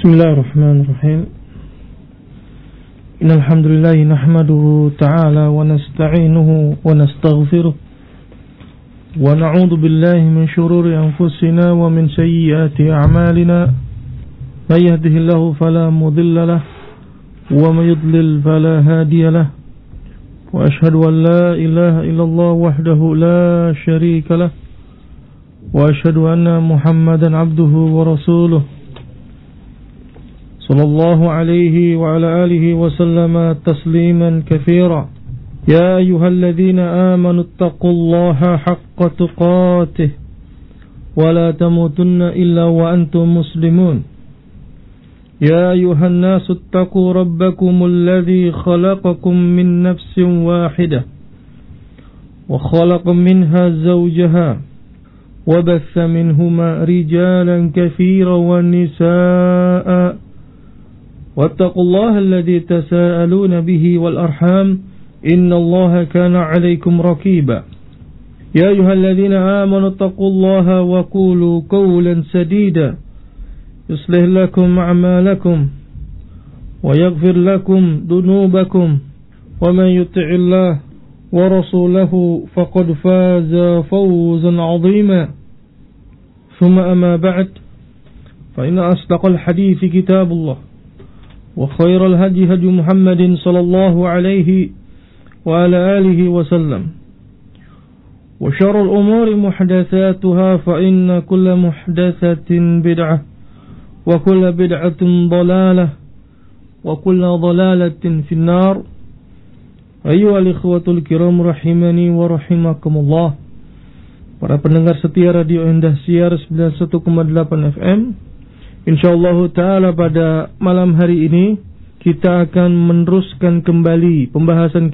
Bismillahirrahmanirrahim. Innal hamdalillah nahmaduhu ta'ala wa nasta'inuhu wa nastaghfiruh wa na'udzu billahi min shururi anfusina wa min sayyiati a'malina. May yahdihillahu fala mudilla lahu wa may yudlil fala hadiya lahu. Wa ashhadu an la ilaha illallah wahdahu la sharika lahu wa ashhadu anna Muhammadan 'abduhu wa rasuluh. صلى الله عليه وعلى آله وسلم تسليما كثيرا. يا أيها الذين آمنوا اتقوا الله حق تقاته ولا تموتن إلا وأنتم مسلمون. يا أيها الناس اتقوا ربكم الذي خلقكم من نفس واحدة وخلق منها زوجها وبث منهما رجالا كثيرا ونساء واتقوا الله الذي تساءلون به والأرحام إن الله كان عليكم رقيبا. يا أيها الذين آمنوا اتقوا الله وقولوا قولا سديدا يصلح لكم أعمالكم ويغفر لكم ذنوبكم ومن يطع الله ورسوله فقد فاز فوزا عظيما. ثم أما بعد فإن أصدق الحديث كتاب الله وخير الهدي هدي محمد صلى الله عليه وعلى آله وسلم وشر الأمور محدثاتها فإن كل محدثة بدعة وكل بدعة ضلالة وكل ضلالة في النار. أيها الإخوة الكرام rahimani wa rahimakumullah. Para pendengar setia Radio Indahsiar 91,8 FM. InsyaAllah ta'ala pada malam hari ini kita akan meneruskan kembali pembahasan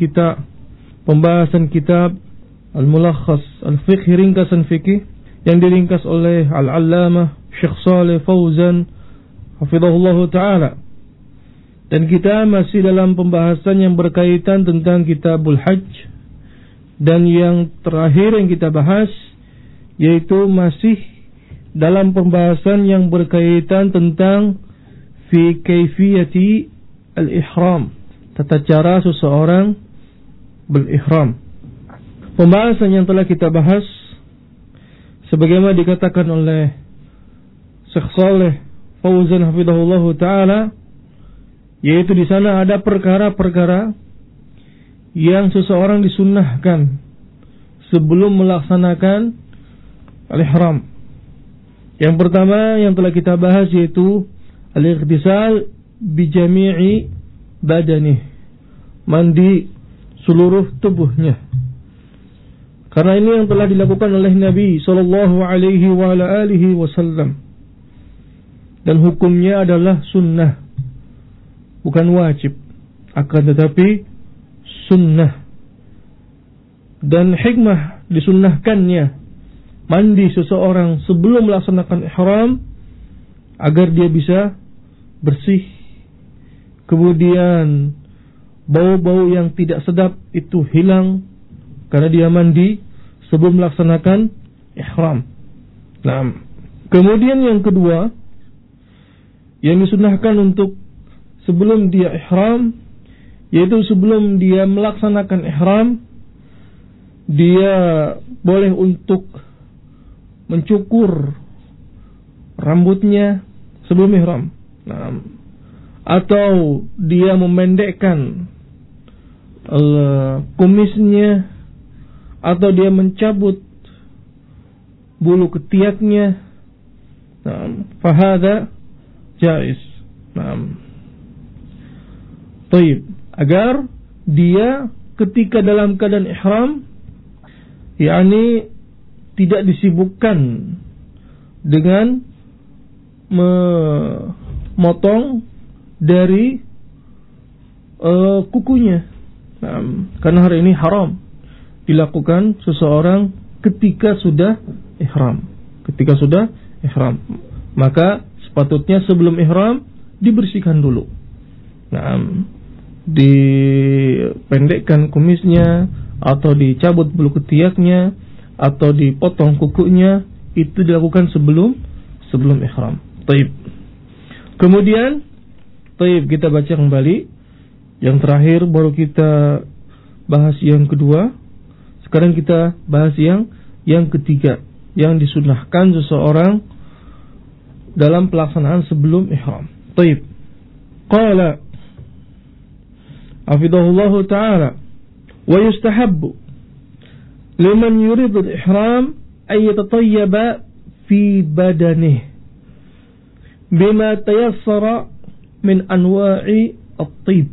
kitab Al-Mulakhas Al-Fiqh, ringkasan fikih yang diringkas oleh Al-Allamah Syekh Shalih Fauzan hafizahullahu ta'ala. Dan kita masih dalam pembahasan yang berkaitan tentang Kitabul Hajj. Dan yang terakhir yang kita bahas yaitu masih dalam pembahasan yang berkaitan tentang fi kaifiyati al-ihram, tata cara seseorang berihram. Pembahasan yang telah kita bahas sebagaimana dikatakan oleh Syekh Shalih Fauzan hafizahullahu taala, yaitu di sana ada perkara-perkara yang seseorang disunnahkan sebelum melaksanakan al-ihram. Yang pertama yang telah kita bahas yaitu al-ightisal bi jami'i badanih, mandi seluruh tubuhnya. Karena ini yang telah dilakukan oleh Nabi sallallahu alaihi wa ala alihi wasallam. Dan hukumnya adalah sunnah, bukan wajib, akan tetapi sunnah. Dan hikmah disunnahkannya mandi seseorang sebelum melaksanakan ihram agar dia bisa bersih. Kemudian bau-bau yang tidak sedap itu hilang karena dia mandi sebelum melaksanakan ihram. Nah, kemudian yang kedua yang disunnahkan untuk sebelum dia ihram, yaitu sebelum dia melaksanakan ihram, dia boleh untuk mencukur rambutnya sebelum ihram. Nah, atau dia memendekkan kumisnya, atau dia mencabut bulu ketiaknya. Nah, fahada jaiz. Nah, taib, agar dia ketika dalam keadaan ihram, yakni tidak disibukkan dengan memotong dari kukunya. Nah, karena hari ini haram dilakukan seseorang ketika sudah ihram. Maka sepatutnya sebelum ihram dibersihkan dulu. Nah, dipendekkan kumisnya, atau dicabut bulu ketiaknya, atau dipotong kukunya, itu dilakukan sebelum ihram. Taib. Kemudian kita baca kembali. Yang terakhir baru kita bahas yang kedua. Sekarang kita bahas yang ketiga, yang disunahkan seseorang dalam pelaksanaan sebelum ihram. Taib. Qala hafidhahullahu ta'ala, wa yustahabbu liman yuridu al-ihram ay yatatayyaba fi badanihi bima tayassara min anwa'i at-tib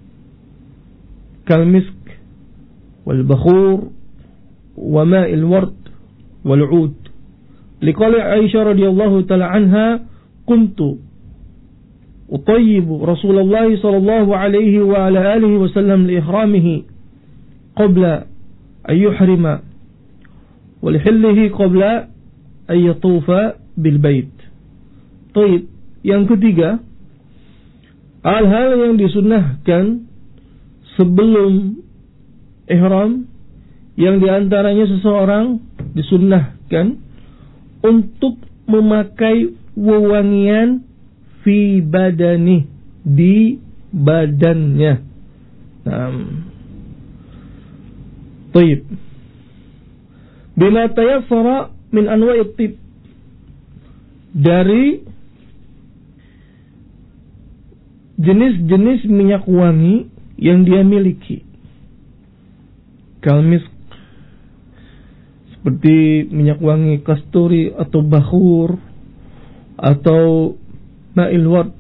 kal misk wal bakhur wa ma'il ward wal 'ud. Liqali Aisyah radhiyallahu ta'ala anha, kuntu utayyibu Rasulullah sallallahu alaihi wa ala alihi wa sallam li ihramihi qabla an yuhrima wa li hillihi qabla an yatufa bil bait. Taib. Yang ketiga, hal-hal yang disunnahkan sebelum ihram, yang diantaranya seseorang disunnahkan untuk memakai wewangian fi badani, di badannya. Taib. Bima tayassara min anwa'i tib, dari jenis-jenis minyak wangi yang dia miliki. Kalmisk, seperti minyak wangi kasturi atau bakhur atau ma'il ward,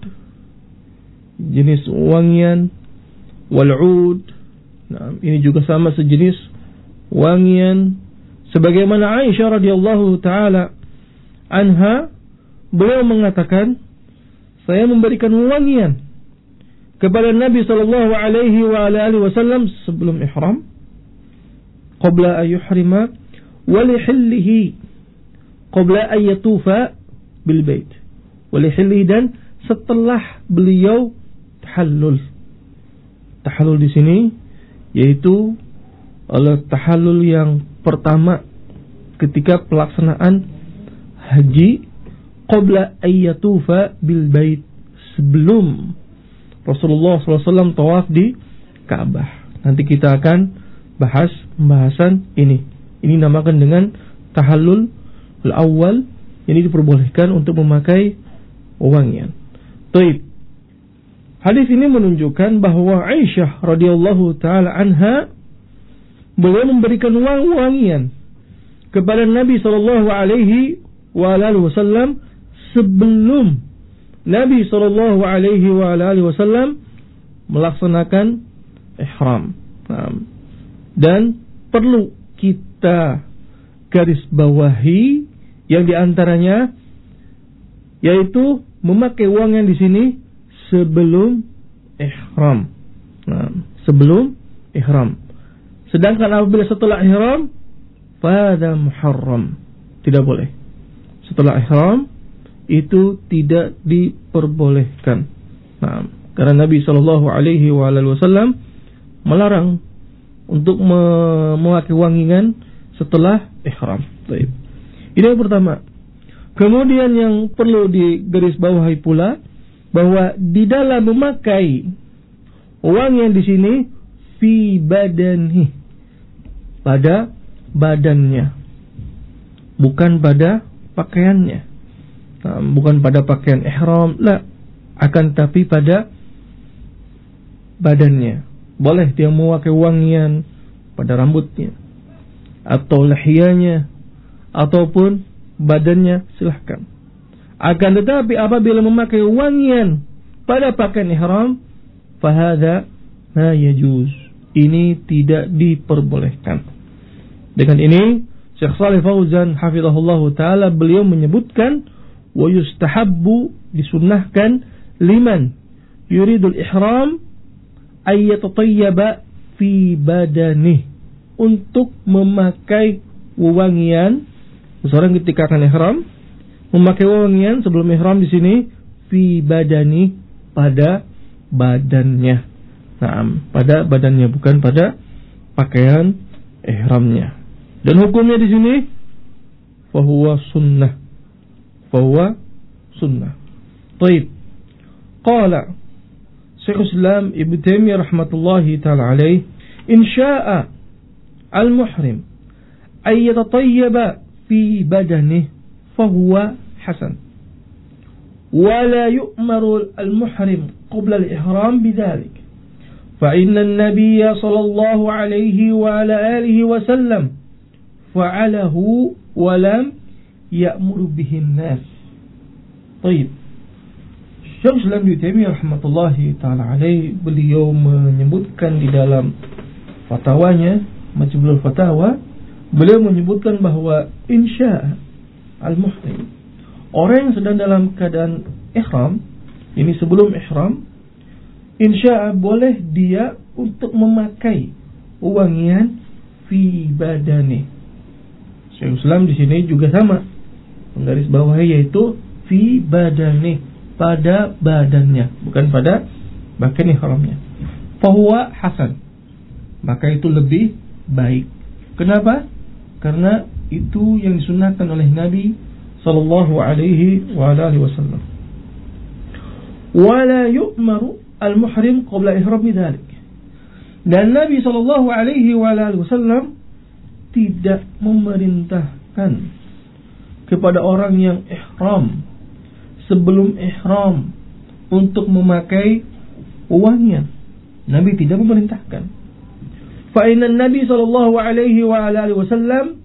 jenis wangian, wal 'ud. Ini juga sama sejenis wangian. Sebagaimana Aisyah radhiyallahu ta'ala anha, beliau mengatakan, saya memberikan wangian kepada Nabi sallallahu alaihi wa alihi wasallam sebelum ihram, qabla an yuhrima wa li hillihi qabla an yatufa bil bait, wa li hillihi, dan setelah beliau tahallul. Tahallul di sini yaitu tahallul yang pertama ketika pelaksanaan haji, qabla an yatufa bil bait, sebelum Rasulullah SAW tawaf di Ka'bah. Nanti kita akan bahas pembahasan ini. Ini namakan dengan tahallul al-awwal. Ini diperbolehkan untuk memakai wewangian. Taib. Hadis ini menunjukkan bahwa Aisyah radhiyallahu ta'ala anha, beliau memberikan wangian kepada Nabi sallallahu alaihi wasallam sebelum Nabi sallallahu alaihi wasallam melaksanakan ihram. Dan perlu kita garis bawahi yang diantaranya yaitu memakai wangian di sini sebelum ihram. Sebelum ihram. Sedangkan apabila setelah ihram, fahadha muharram, tidak boleh. Setelah ihram itu tidak diperbolehkan. Karena Nabi sallallahu alaihi wasallam melarang untuk memakai wangian setelah ihram. Baik. Ini yang pertama. Kemudian yang perlu digarisbawahi pula bahwa di dalam memakai wangian di sini fi badani, pada badannya, bukan pada pakaiannya. Bukan pada pakaian ihram, la, akan tapi pada badannya. Boleh dia memakai wangian pada rambutnya atau lihiyanya ataupun badannya, silahkan. Akan tetapi apabila memakai wangian pada pakaian ihram, fahadha la yajuz, ini tidak diperbolehkan. Dengan ini Syekh Shalih Fauzan hafizahullahu taala, beliau menyebutkan wa yustahabbu, disunnahkan, liman yuridul ihram ay yatatayyaba fi badani, untuk memakai wewangian. Seorang ketika akan ihram memakai wewangian sebelum ihram di sini fi badani, pada badannya. Pada badannya, bukan pada pakaian ihramnya. Dan hukumnya di sini fahuwa sunnah. Fahuwa sunnah. Baik. Qala Syekhul Islam Ibnu Taimiyah rahmatullahi ta'ala alaih, in sya'a al-muhrim ay yatatayyaba fi badanihi fahuwa hasan, wa la yu'maru al-muhrim qabla al-ihram bidzalik, fa inna an-nabiyya sallallahu alaihi wa ala alihi wa sallam fa'alahu wa lam ya'muru bihi an-nas. Baik. Syekhul Islam Ibnu Taimiyah rahmatullahi ta'ala alaih, beliau menyebutkan di dalam fatwanya Majmu'ul Fatawa, beliau menyebutkan bahwa insya al-muhrim, orang yang sedang dalam keadaan ihram, ini sebelum ihram, insya boleh dia untuk memakai wangian fi badani. Syekhul Islam di sini juga sama menggaris bawahi, yaitu fi badani, pada badannya, bukan pada bagian ihramnya. Fahuwa hasan, maka itu lebih baik. Kenapa? Karena itu yang disunnahkan oleh Nabi sallallahu alaihi wa alihi wasallam. Wala yu'maru al-muhrim qabla ihram bidzalik. Dan Nabi sallallahu alaihi wa alihi wasallam tidak memerintahkan kepada orang yang ihram sebelum ihram untuk memakai wangian. Nabi tidak memerintahkan. Fa inna Nabi sallallahu alaihi wa alihi wasallam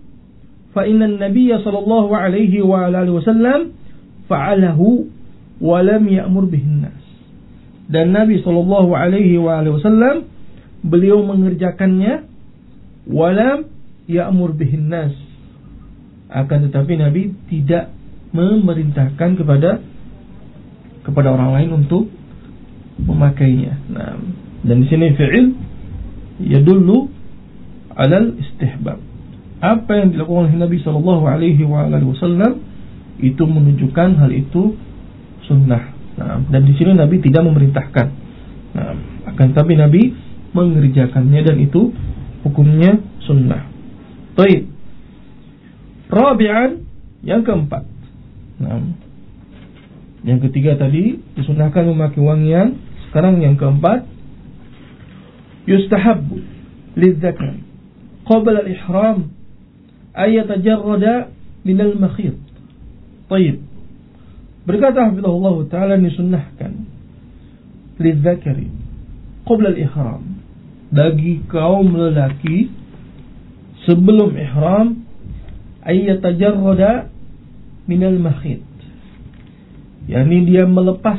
fa'alahu wa lam ya'mur bihin nas. Dan Nabi sallallahu alaihi wa alihi wasallam beliau mengerjakannya, wa lam ya'mur bihin nas. Akan tetapi Nabi tidak memerintahkan kepada orang lain untuk memakainya. Nah, dan di sini fi'il yadullu 'alal istihbab. Apa yang dilakukan oleh Nabi sallallahu alaihi wasallam itu menunjukkan hal itu sunnah. Nah, dan di sini Nabi tidak memerintahkan. Nah, akan tetapi Nabi mengerjakannya dan itu hukumnya sunnah. Baik. Rabi'an, yang keempat. Nah, yang ketiga tadi disunahkan memakai wangian. Sekarang yang keempat, yustahabbu lidzakar qabla al-ihram ay yatajarrada min al-makhit. Baik. Berkata hafizahullah taala, disunnahkan lidzakari qabla al-ihram, bagi kaum lelaki sebelum ihram, ay yatajarrada min al-makhit, yakni dia melepas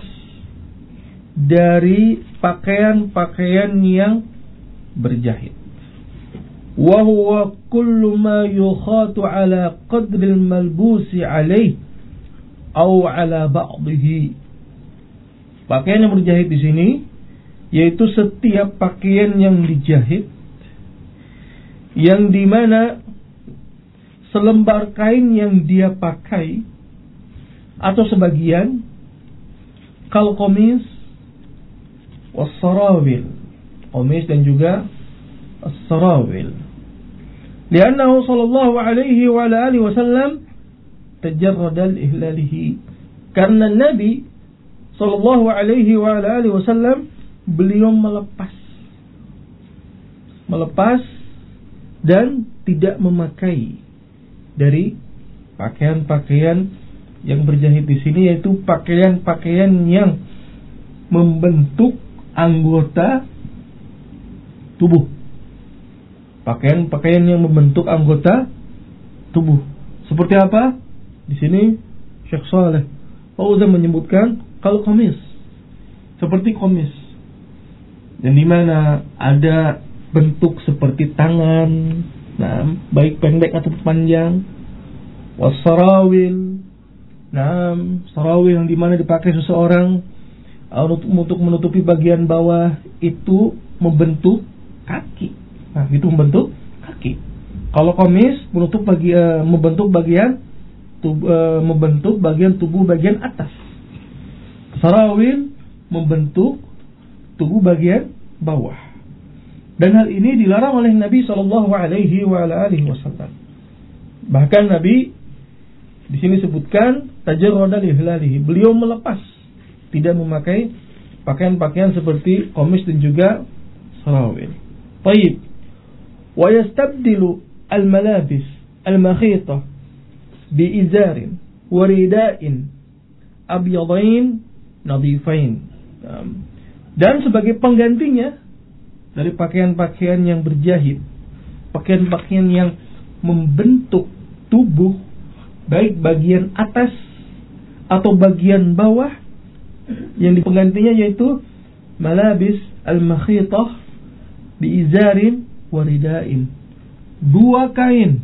dari pakaian-pakaian yang berjahit. Wa huwa kullu ma yukhatu ala qadri al-malbusi alayh aw ala ba'dihi. Pakaian yang berjahit di sini yaitu setiap pakaian yang dijahit, yang dimana selembar kain yang dia pakai atau sebagian, kal qamis was sarawil, qamis dan juga as-sarawil, li'annahu sallallahu alaihi wa alihi wasallam tajarrada al-ihlalihi, karena Nabi sallallahu alaihi wa alihi wasallam beliau melepas dan tidak memakai dari pakaian-pakaian yang berjahit di sini, yaitu pakaian-pakaian yang membentuk anggota tubuh. Pakaian-pakaian yang membentuk anggota tubuh. Seperti apa? Di sini Syekh Saleh Fauzan menyebutkan kalau qamis, seperti qamis, dan di mana ada bentuk seperti tangan, nah, baik pendek atau panjang. Wasarawil, nah, sarawil yang dimana dipakai seseorang untuk menutupi bagian bawah itu membentuk kaki. Nah, itu membentuk kaki. Kalau qamis membentuk bagian tubuh bagian atas. Sarawil membentuk tubuh bagian bawah. Dan hal ini dilarang oleh Nabi sallallahu alaihi wasallam. Bahkan Nabi di sini sebutkan tajarrada li hilalihi, beliau melepas, tidak memakai pakaian-pakaian seperti qamis dan juga sarawil. Baik. Wa yastabdilu al-malabis al-makhitah bi izarin wa rida'in abyadain nadifain. Dan sebagai penggantinya dari pakaian-pakaian yang berjahit, pakaian-pakaian yang membentuk tubuh, baik bagian atas atau bagian bawah, yang penggantinya yaitu malabis al-makhitah biizarin waridain. Dua kain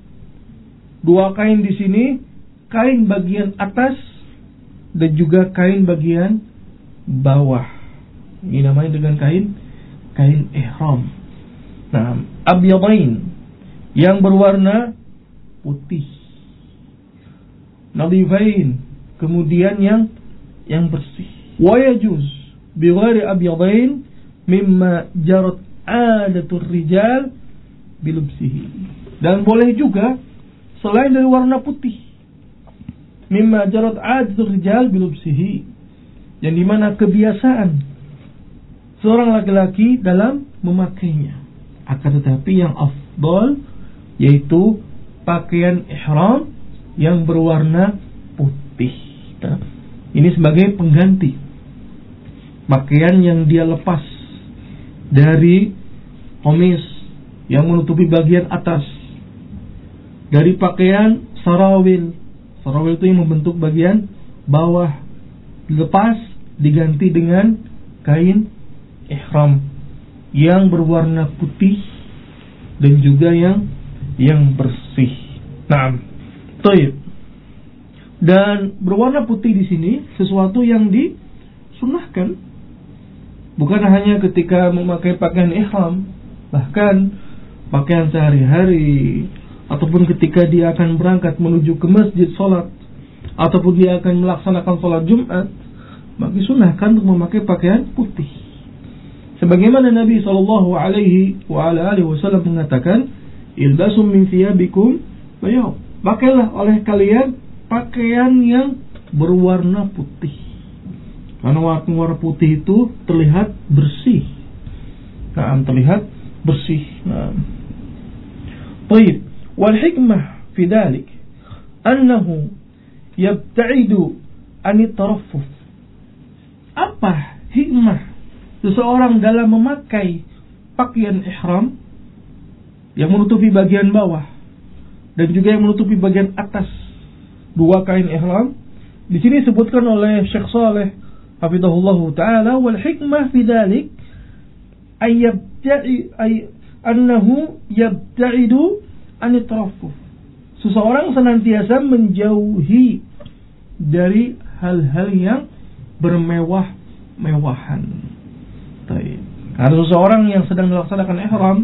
di sini, kain bagian atas dan juga kain bagian bawah. Ini namanya dengan kain ihram. Nah, abyadain, yang berwarna putih. Nadifain, kemudian yang bersih. Wa yajuz bi ghairi abyadain mimma jarat adatur rijal bilubsihi. Dan boleh juga selain dari warna putih, mimma jarat adatur rijal bilubsihi, yang dimana kebiasaan seorang laki-laki dalam memakainya. Akan tetapi yang afdal yaitu pakaian ihram yang berwarna putih. Ini sebagai pengganti pakaian yang dia lepas dari qamis yang menutupi bagian atas, dari pakaian sarawil itu yang membentuk bagian bawah, dilepas diganti dengan kain ihram yang berwarna putih dan juga yang bersih. Nah, baik. Dan berwarna putih di sini sesuatu yang disunahkan, bukan hanya ketika memakai pakaian ihram, bahkan pakaian sehari-hari, ataupun ketika dia akan berangkat menuju ke masjid salat, ataupun dia akan melaksanakan salat Jumat, maka disunahkan untuk memakai pakaian putih. Sebagaimana Nabi SAW mengatakan, ilbasum min thiyabikum bayad. Pakailah oleh kalian pakaian yang berwarna putih. Karena warna putih itu terlihat bersih. Terlihat bersih. Baik. Wal hikmah fi dzalik annahu yabta'idu anit taraffuf. Apa hikmah seseorang dalam memakai pakaian ihram yang menutupi bagian bawah dan juga yang menutupi bagian atas, dua kain ihram? Di sini disebutkan oleh Syekh Saleh hafizahullahu taala, wal hikmah fi dzalik annahu yabta'idu anit taraffuf. Seseorang senantiasa menjauhi dari hal-hal yang bermewah-mewahan. Karena seseorang yang sedang melaksanakan ihram,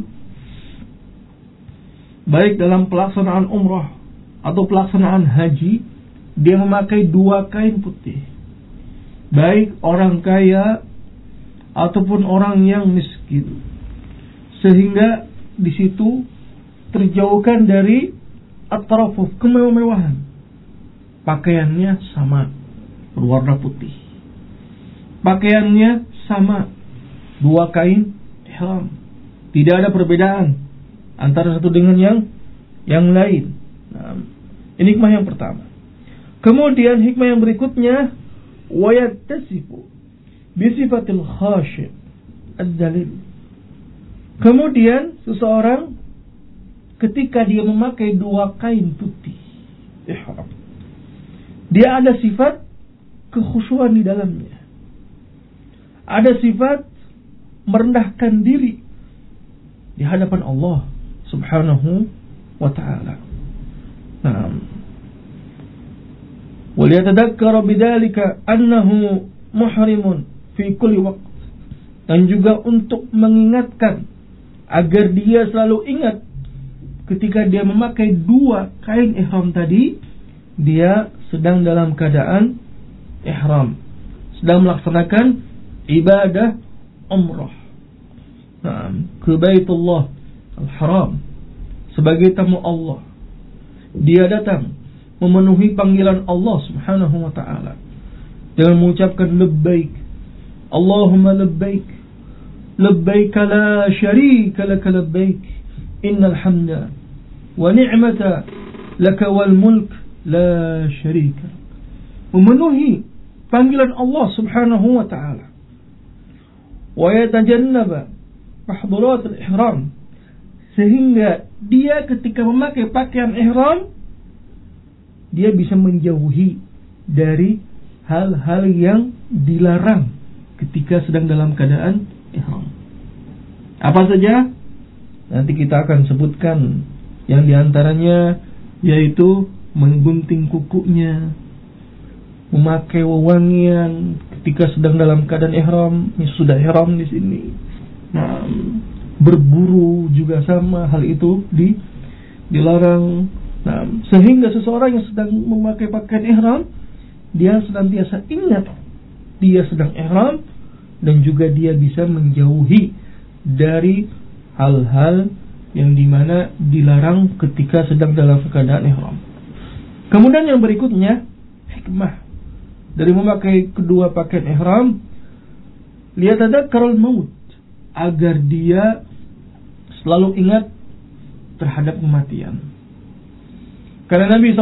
baik dalam pelaksanaan umrah atau pelaksanaan haji, dia memakai dua kain putih. Baik orang kaya ataupun orang yang miskin, sehingga di situ terjauhkan dari at-taraffuf, kemewah-mewahan. Pakaiannya sama, berwarna putih. Pakaiannya sama, dua kain ihram. Tidak ada perbedaan antara satu dengan yang lain. Nah, ini hikmah yang pertama. Kemudian hikmah yang berikutnya, wa yattasifu bi sifatil khashi' ad-dalil. Kemudian seseorang ketika dia memakai dua kain putih ihram, dia ada sifat kekhusyuan di dalamnya. Ada sifat merendahkan diri di hadapan Allah Subhanahu wa ta'ala. Naam. Wal yatadhakkara bidzalika annahu muhrimun fi kulli waqt. Dan juga untuk mengingatkan agar dia selalu ingat ketika dia memakai dua kain ihram tadi, dia sedang dalam keadaan ihram, sedang melaksanakan ibadah umrah. Ke Baitullah Al-Haram sebagai tamu Allah. Dia datang memenuhi panggilan Allah Subhanahu wa ta'ala dengan mengucapkan labbaik Allahumma labbaik labbaik la syarika laka labbaik innal hamda wa ni'mata laka wal mulk la syarika. Memenuhi panggilan Allah Subhanahu wa ta'ala. Wa yatajannaba mahdurat al-ihram, sehingga dia ketika memakai pakaian ihram dia bisa menjauhi dari hal-hal yang dilarang ketika sedang dalam keadaan ihram. Apa saja? Nanti kita akan sebutkan yang diantaranya yaitu menggunting kukunya, memakai wewangian ketika sedang dalam keadaan ihram, ini sudah ihram di sini. Nah, berburu juga sama, hal itu dilarang. Nah, sehingga seseorang yang sedang memakai pakaian ihram dia senantiasa ingat dia sedang ihram, dan juga dia bisa menjauhi dari hal-hal yang dimana dilarang ketika sedang dalam keadaan ihram. Kemudian yang berikutnya, hikmah dari memakai kedua pakaian ihram, liyatadzakkar al-maut, agar dia selalu ingat terhadap kematian. Karena Nabi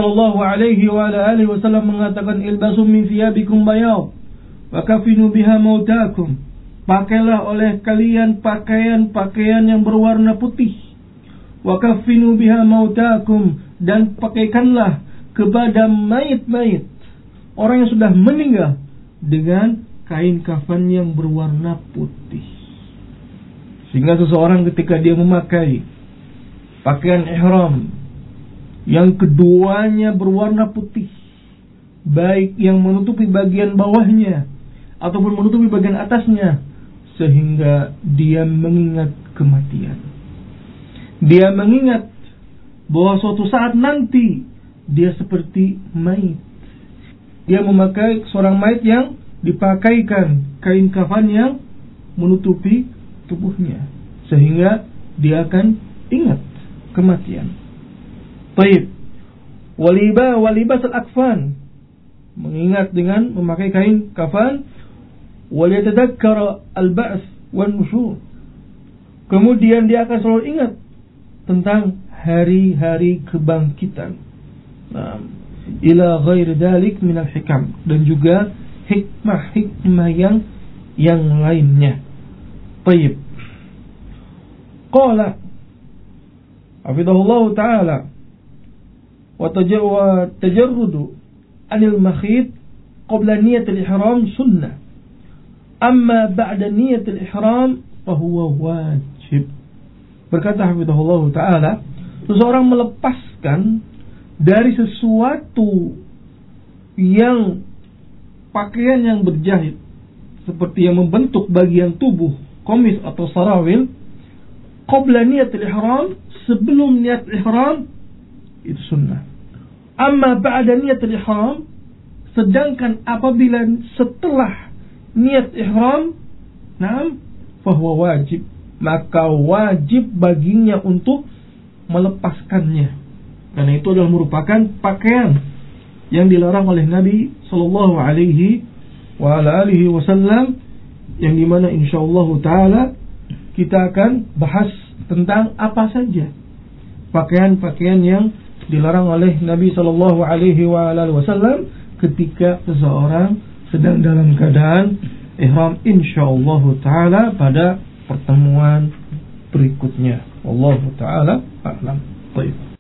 SAW mengatakan, ilbasu min thiyabikum bayad wa kafinu biha mautakum, pakailah oleh kalian pakaian-pakaian yang berwarna putih, wa kafinu biha mautakum, dan pakaikanlah kepada mayit-mayit orang yang sudah meninggal dengan kain kafan yang berwarna putih. Sehingga seseorang ketika dia memakai pakaian ihram yang keduanya berwarna putih, baik yang menutupi bagian bawahnya ataupun menutupi bagian atasnya, sehingga dia mengingat kematian. Dia mengingat bahwa suatu saat nanti dia seperti mayit. Dia memakai seorang mayit yang dipakaikan kain kafan yang menutupi tubuhnya, sehingga dia akan ingat kematian. Baik, walibas al-akfan, mengingat dengan memakai kain kafan, waliyatadzakkara al-ba'ts wan nusyur, kemudian dia akan selalu ingat tentang hari-hari kebangkitan. Nah, ila ghairi dzalik minal hikam, dan juga hikmah-hikmah yang lainnya. Baik. Qala hafidhahullah ta'ala, wa tajarrudu anil makhit qabla niyat al-ihram sunnah, amma ba'da niyat al-ihram fahuwa wajib. Berkata hafidhahullah ta'ala, seseorang melepaskan dari sesuatu yang pakaian yang berjahit, seperti yang membentuk bagian tubuh, komis atau sarawil, qabla niyat al-ihram, sebelum niat ihram, itu sunnah. Amma ba'da niyat al-ihram, sedangkan apabila setelah niat ihram, na'am, fahuwa wajib, maka wajib baginya untuk melepaskannya, karena itu adalah merupakan pakaian yang dilarang oleh Nabi sallallahu alaihi wasallam, yang dimana insyaallah taala kita akan bahas tentang apa saja pakaian-pakaian yang dilarang oleh Nabi sallallahu alaihi wasallam ketika seseorang sedang dalam keadaan ihram, insyaallah taala pada pertemuan berikutnya. Wallahu taala a'lam. Baik.